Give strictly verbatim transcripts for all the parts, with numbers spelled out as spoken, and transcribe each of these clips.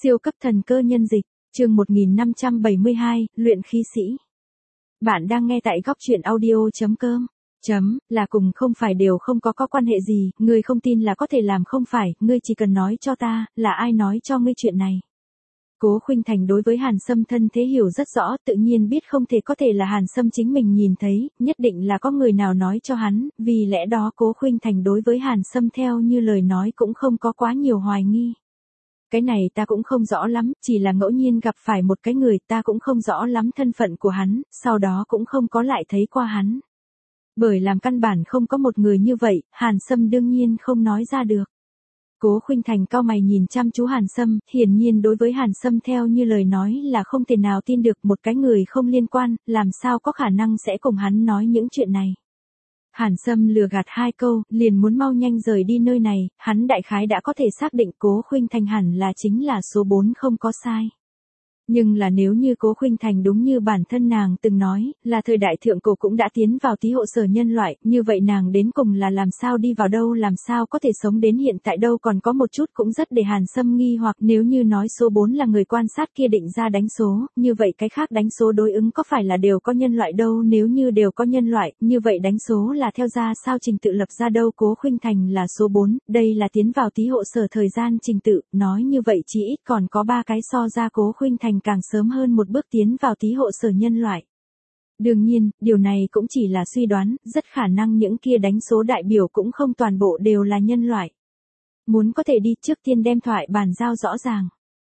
Siêu cấp thần cơ nhân dịch, chương một nghìn năm trăm bảy mươi hai, luyện khí sĩ. Bạn đang nghe tại góc truyện audio.com. Chấm, là cùng không phải đều không có có quan hệ gì, ngươi không tin là có thể làm không phải, ngươi chỉ cần nói cho ta, là ai nói cho ngươi chuyện này. Cố Khuynh Thành đối với Hàn Sâm thân thế hiểu rất rõ, tự nhiên biết không thể có thể là Hàn Sâm chính mình nhìn thấy, nhất định là có người nào nói cho hắn, vì lẽ đó Cố Khuynh Thành đối với Hàn Sâm theo như lời nói cũng không có quá nhiều hoài nghi. Cái này ta cũng không rõ lắm, chỉ là ngẫu nhiên gặp phải một cái người, ta cũng không rõ lắm thân phận của hắn, sau đó cũng không có lại thấy qua hắn. Bởi làm căn bản không có một người như vậy, Hàn Sâm đương nhiên không nói ra được. Cố Khuynh Thành cau mày nhìn chăm chú Hàn Sâm, hiển nhiên đối với Hàn Sâm theo như lời nói là không thể nào tin được, một cái người không liên quan, làm sao có khả năng sẽ cùng hắn nói những chuyện này. Hàn Sâm lừa gạt hai câu, liền muốn mau nhanh rời đi nơi này, hắn đại khái đã có thể xác định Cố Khuynh Thành hẳn là chính là số bốn không có sai. Nhưng là nếu như Cố Khuynh Thành đúng như bản thân nàng từng nói, là thời đại thượng cổ cũng đã tiến vào tí hộ sở nhân loại, như vậy nàng đến cùng là làm sao đi vào đâu, làm sao có thể sống đến hiện tại đâu, còn có một chút cũng rất để Hàn Sâm nghi hoặc, nếu như nói số bốn là người quan sát kia định ra đánh số, như vậy cái khác đánh số đối ứng có phải là đều có nhân loại đâu, nếu như đều có nhân loại, như vậy đánh số là theo ra sao trình tự lập ra đâu. Cố Khuynh Thành là số bốn, đây là tiến vào tí hộ sở thời gian trình tự, nói như vậy chỉ ít còn có ba cái so ra Cố Khuynh Thành càng sớm hơn một bước tiến vào tí hộ sở nhân loại. Đương nhiên, điều này cũng chỉ là suy đoán, rất khả năng những kia đánh số đại biểu cũng không toàn bộ đều là nhân loại. Muốn có thể đi, trước tiên đem thoại bàn giao rõ ràng.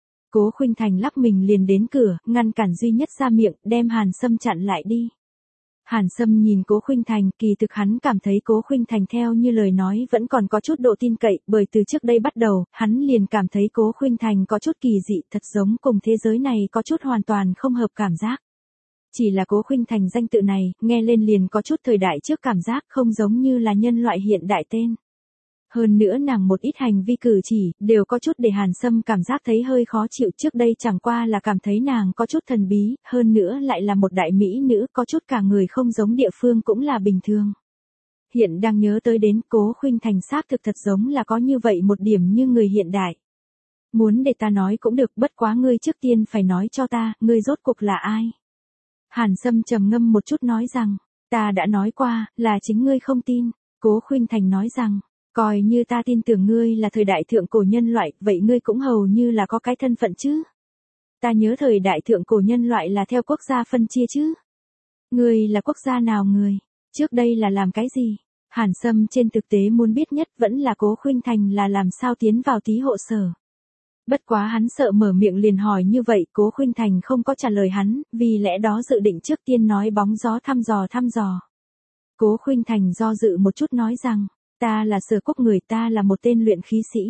Cố Khuynh Thành lắc mình liền đến cửa, ngăn cản duy nhất ra miệng, đem Hàn Sâm chặn lại đi. Hàn Sâm nhìn Cố Khuynh Thành, kỳ thực hắn cảm thấy Cố Khuynh Thành theo như lời nói vẫn còn có chút độ tin cậy, bởi từ trước đây bắt đầu, hắn liền cảm thấy Cố Khuynh Thành có chút kỳ dị, thật giống cùng thế giới này có chút hoàn toàn không hợp cảm giác. Chỉ là Cố Khuynh Thành danh tự này, nghe lên liền có chút thời đại trước cảm giác, không giống như là nhân loại hiện đại tên. Hơn nữa nàng một ít hành vi cử chỉ, đều có chút để Hàn Sâm cảm giác thấy hơi khó chịu, trước đây chẳng qua là cảm thấy nàng có chút thần bí, hơn nữa lại là một đại mỹ nữ, có chút cả người không giống địa phương cũng là bình thường. Hiện đang nhớ tới đến Cố Khuynh Thành xác thực thật giống là có như vậy một điểm như người hiện đại. Muốn để ta nói cũng được, bất quá ngươi trước tiên phải nói cho ta, ngươi rốt cuộc là ai? Hàn Sâm trầm ngâm một chút nói rằng, ta đã nói qua, là chính ngươi không tin. Cố Khuynh Thành nói rằng, coi như ta tin tưởng ngươi là thời đại thượng cổ nhân loại, vậy ngươi cũng hầu như là có cái thân phận chứ. Ta nhớ thời đại thượng cổ nhân loại là theo quốc gia phân chia chứ. Ngươi là quốc gia nào người? Trước đây là làm cái gì? Hàn Sâm trên thực tế muốn biết nhất vẫn là Cố Khuynh Thành là làm sao tiến vào tí hộ sở. Bất quá hắn sợ mở miệng liền hỏi như vậy, Cố Khuynh Thành không có trả lời hắn, vì lẽ đó dự định trước tiên nói bóng gió thăm dò thăm dò. Cố Khuynh Thành do dự một chút nói rằng, ta là Sở Quốc người, ta là một tên luyện khí sĩ.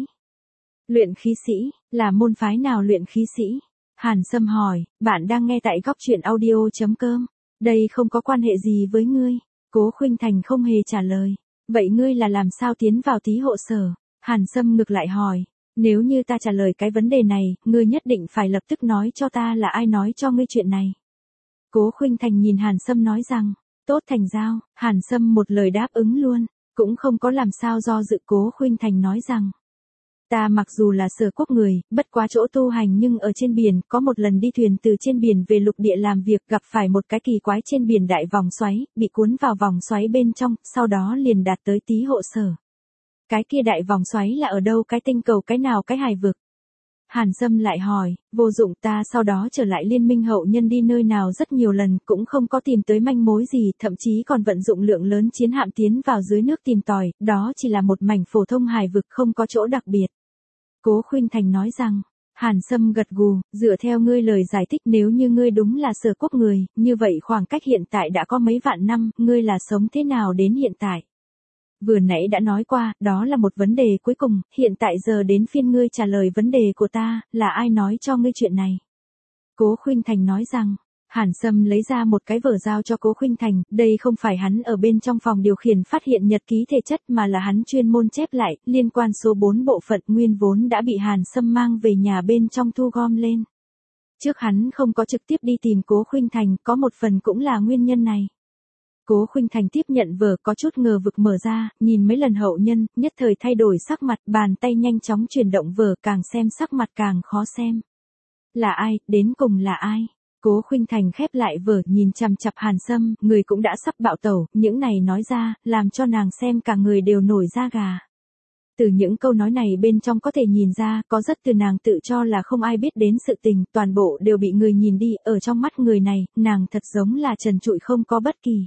Luyện khí sĩ, là môn phái nào luyện khí sĩ? Hàn Sâm hỏi, bạn đang nghe tại góc truyện audio.com. Đây không có quan hệ gì với ngươi. Cố Khuynh Thành không hề trả lời. Vậy ngươi là làm sao tiến vào tí hộ sở? Hàn Sâm ngược lại hỏi, nếu như ta trả lời cái vấn đề này, ngươi nhất định phải lập tức nói cho ta là ai nói cho ngươi chuyện này. Cố Khuynh Thành nhìn Hàn Sâm nói rằng, tốt thành giao. Hàn Sâm một lời đáp ứng luôn. Cũng không có làm sao do dự. Cố Khuynh Thành nói rằng, ta mặc dù là Sở Quốc người, bất quá chỗ tu hành nhưng ở trên biển, có một lần đi thuyền từ trên biển về lục địa làm việc, gặp phải một cái kỳ quái trên biển đại vòng xoáy, bị cuốn vào vòng xoáy bên trong, sau đó liền đạt tới tí hộ sở. Cái kia đại vòng xoáy là ở đâu, cái tinh cầu cái nào, cái hải vực? Hàn Sâm lại hỏi, vô dụng, ta sau đó trở lại Liên minh hậu nhân đi nơi nào rất nhiều lần, cũng không có tìm tới manh mối gì, thậm chí còn vận dụng lượng lớn chiến hạm tiến vào dưới nước tìm tòi, đó chỉ là một mảnh phổ thông hải vực, không có chỗ đặc biệt. Cố Khuynh Thành nói rằng, Hàn Sâm gật gù, dựa theo ngươi lời giải thích, nếu như ngươi đúng là Sở Quốc người, như vậy khoảng cách hiện tại đã có mấy vạn năm, ngươi là sống thế nào đến hiện tại? Vừa nãy đã nói qua, đó là một vấn đề cuối cùng, hiện tại giờ đến phiên ngươi trả lời vấn đề của ta, là ai nói cho ngươi chuyện này? Cố Khuynh Thành nói rằng, Hàn Sâm lấy ra một cái vở giao cho Cố Khuynh Thành, đây không phải hắn ở bên trong phòng điều khiển phát hiện nhật ký thể chất mà là hắn chuyên môn chép lại, liên quan số bốn bộ phận nguyên vốn đã bị Hàn Sâm mang về nhà bên trong thu gom lên. Trước hắn không có trực tiếp đi tìm Cố Khuynh Thành, có một phần cũng là nguyên nhân này. Cố Khuynh Thành tiếp nhận vở, có chút ngờ vực mở ra, nhìn mấy lần hậu nhân, nhất thời thay đổi sắc mặt, bàn tay nhanh chóng chuyển động vở, càng xem sắc mặt càng khó xem. Là ai, đến cùng là ai? Cố Khuynh Thành khép lại vở nhìn chằm chằm Hàn Sâm, người cũng đã sắp bạo tẩu, những này nói ra, làm cho nàng xem cả người đều nổi da gà. Từ những câu nói này bên trong có thể nhìn ra, có rất từ nàng tự cho là không ai biết đến sự tình, toàn bộ đều bị người nhìn đi, ở trong mắt người này, nàng thật giống là trần trụi không có bất kỳ.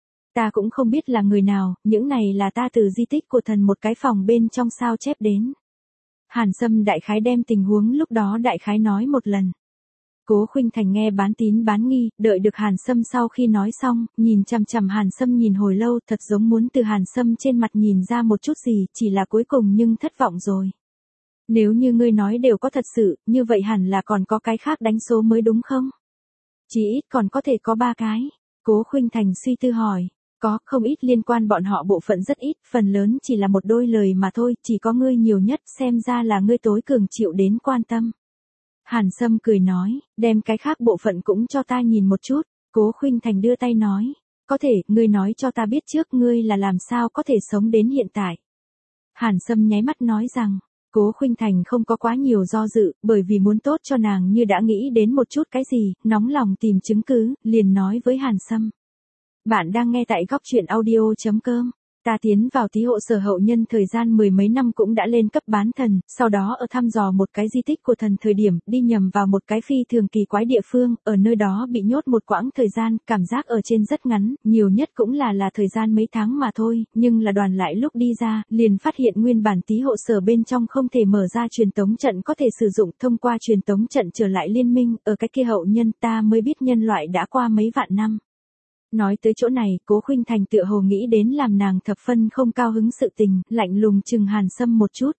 Ta cũng không biết là người nào, những này là ta từ di tích của thần một cái phòng bên trong sao chép đến. Hàn Sâm đại khái đem tình huống lúc đó đại khái nói một lần. Cố Khuynh Thành nghe bán tín bán nghi, đợi được Hàn Sâm sau khi nói xong, nhìn chằm chằm Hàn Sâm nhìn hồi lâu, thật giống muốn từ Hàn Sâm trên mặt nhìn ra một chút gì, chỉ là cuối cùng nhưng thất vọng rồi. Nếu như ngươi nói đều có thật sự, như vậy hẳn là còn có cái khác đánh số mới đúng không? Chỉ ít còn có thể có ba cái. Cố Khuynh Thành suy tư hỏi. Có, không ít liên quan bọn họ bộ phận rất ít, phần lớn chỉ là một đôi lời mà thôi, chỉ có ngươi nhiều nhất, xem ra là ngươi tối cường chịu đến quan tâm. Hàn Sâm cười nói, đem cái khác bộ phận cũng cho ta nhìn một chút. Cố Khuynh Thành đưa tay nói, có thể, ngươi nói cho ta biết trước ngươi là làm sao có thể sống đến hiện tại. Hàn Sâm nháy mắt nói rằng, Cố Khuynh Thành không có quá nhiều do dự, bởi vì muốn tốt cho nàng như đã nghĩ đến một chút cái gì, nóng lòng tìm chứng cứ, liền nói với Hàn Sâm. Bạn đang nghe tại góc truyện audio chấm com. Ta tiến vào Tý Hộ Sở hậu nhân thời gian mười mấy năm cũng đã lên cấp bán thần, sau đó ở thăm dò một cái di tích của thần thời điểm, đi nhầm vào một cái phi thường kỳ quái địa phương, ở nơi đó bị nhốt một quãng thời gian, cảm giác ở trên rất ngắn, nhiều nhất cũng là là thời gian mấy tháng mà thôi, nhưng là đoàn lại lúc đi ra, liền phát hiện nguyên bản Tý Hộ Sở bên trong không thể mở ra truyền tống trận có thể sử dụng, thông qua truyền tống trận trở lại liên minh, ở cái kia hậu nhân ta mới biết nhân loại đã qua mấy vạn năm. Nói tới chỗ này, Cố Khuynh Thành tựa hồ nghĩ đến làm nàng thập phân không cao hứng sự tình, lạnh lùng chừng Hàn Sâm một chút.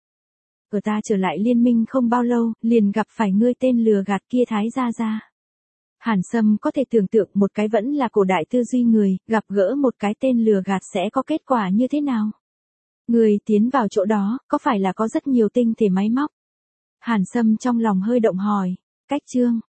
Ở ta trở lại liên minh không bao lâu, liền gặp phải ngươi tên lừa gạt kia Thái Gia Gia. Hàn Sâm có thể tưởng tượng một cái vẫn là cổ đại tư duy người, gặp gỡ một cái tên lừa gạt sẽ có kết quả như thế nào? Người tiến vào chỗ đó, có phải là có rất nhiều tinh thể máy móc? Hàn Sâm trong lòng hơi động hỏi, cách chương.